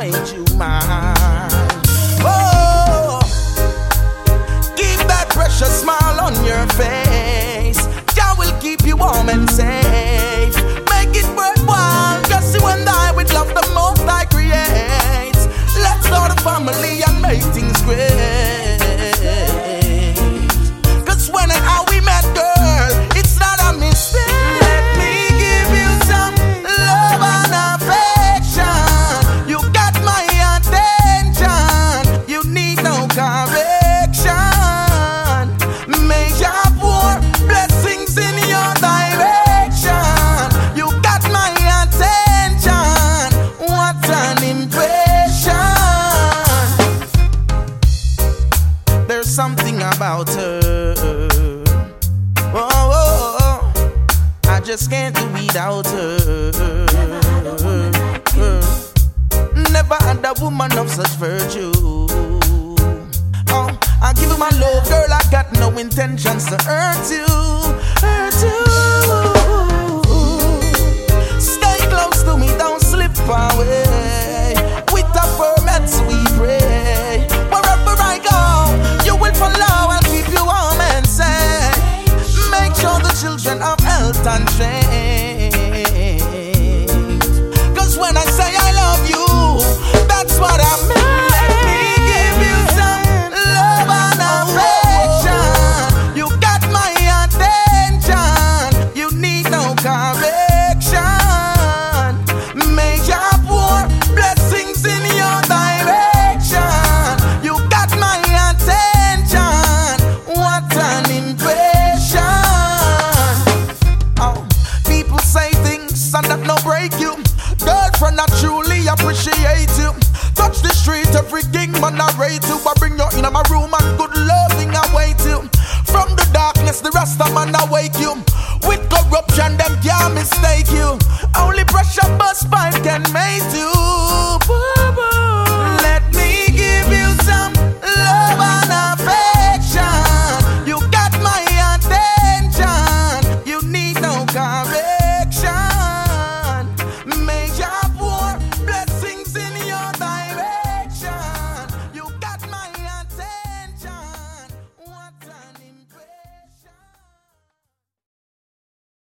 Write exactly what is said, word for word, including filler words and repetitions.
made you mine. Oh, keep that precious smile on your face. Jah will keep you warm and safe. Make it worthwhile. Just you and I with love the most I create. Let's start a family and make things great. Cause when and how we met, girl, it's not a mistake. Let me give you some love and affection. You got my attention. You need no correction. May Jah pour blessings in your direction. You got my attention. What an impression. There's something about her. Oh, oh, oh. I just can't do without her. Never had a woman of such virtue. Oh, I give you my love, girl. I got no intentions to hurt you, hurt you. Stay close to me, don't slip away. With the permits we pray. Wherever I go, you will follow. I'll keep you warm and safe. Make sure the children have health and strength. Cause when I say I love you, that's what I mean. Let me give you some love and affection. You got my attention. You need no correction. May Jah pour blessings in your direction. You got my attention. What an impression. Oh, people say things and that no break you. Girlfriend, I truly appreciate you. Touch the street, everything man I rate you. I bring you in my room and good loving I wait you. From the darkness, the rasta man I wake you. With corruption, them can't mistake you. Only pressure bus pipe can make you.